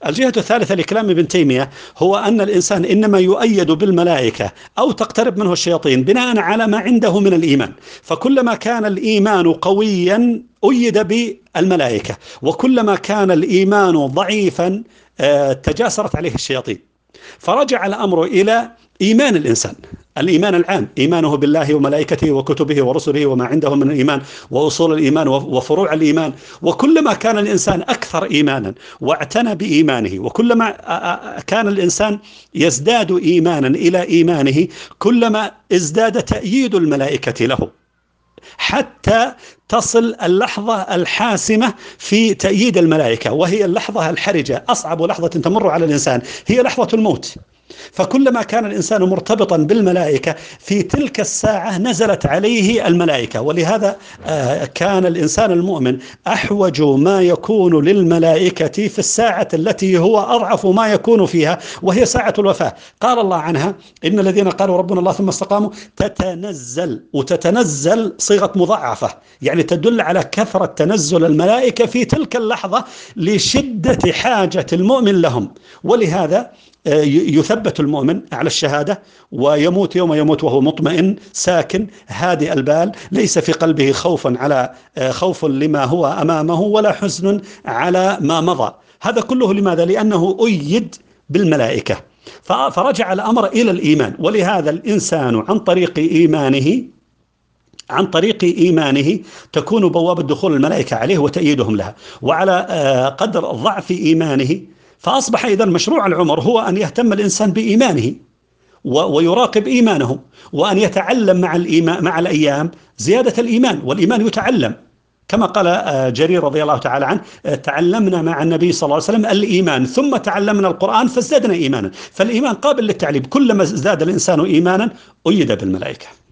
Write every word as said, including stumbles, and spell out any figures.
الجهة الثالثة لكلام ابن تيمية هو أن الإنسان إنما يؤيد بالملائكة أو تقترب منه الشياطين بناء على ما عنده من الإيمان. فكلما كان الإيمان قويا أيد بالملائكة، وكلما كان الإيمان ضعيفا تجاسرت عليه الشياطين. فرجع الأمر إلى إيمان الإنسان، الإيمان العام، إيمانه بالله وملائكته وكتبه ورسله وما عنده من الإيمان وأصول الإيمان وفروع الإيمان. وكلما كان الإنسان أكثر إيمانا واعتنى بإيمانه، وكلما كان الإنسان يزداد إيمانا إلى إيمانه، كلما ازداد تأييد الملائكة له، حتى تصل اللحظة الحاسمة في تأييد الملائكة، وهي اللحظة الحرجة. أصعب لحظة تمر على الإنسان هي لحظة الموت. فكلما كان الإنسان مرتبطا بالملائكة في تلك الساعة نزلت عليه الملائكة. ولهذا كان الإنسان المؤمن أحوج ما يكون للملائكة في الساعة التي هو أضعف ما يكون فيها، وهي ساعة الوفاة. قال الله عنها: إن الذين قالوا ربنا الله ثم استقاموا تتنزل، وتتنزل صيغة مضاعفة، يعني تدل على كثرة تنزل الملائكة في تلك اللحظة لشدة حاجة المؤمن لهم. ولهذا يثبت المؤمن على الشهادة ويموت يوم يموت وهو مطمئن ساكن هادئ البال، ليس في قلبه خوف على خوف لما هو أمامه ولا حزن على ما مضى. هذا كله لماذا؟ لأنه أيد بالملائكة. فرجع الأمر إلى الإيمان. ولهذا الإنسان عن طريق إيمانه عن طريق إيمانه تكون بوابة دخول الملائكة عليه وتأييدهم لها. وعلى قدر ضعف إيمانه فأصبح إذن مشروع العمر هو أن يهتم الإنسان بإيمانه ويراقب إيمانه، وأن يتعلم مع الإيمان مع الأيام زيادة الإيمان. والإيمان يتعلم، كما قال جرير رضي الله تعالى عنه: تعلمنا مع النبي صلى الله عليه وسلم الإيمان ثم تعلمنا القرآن فازددنا إيمانا. فالإيمان قابل للتعليم، كلما ازداد الإنسان إيمانا أيد بالملائكة.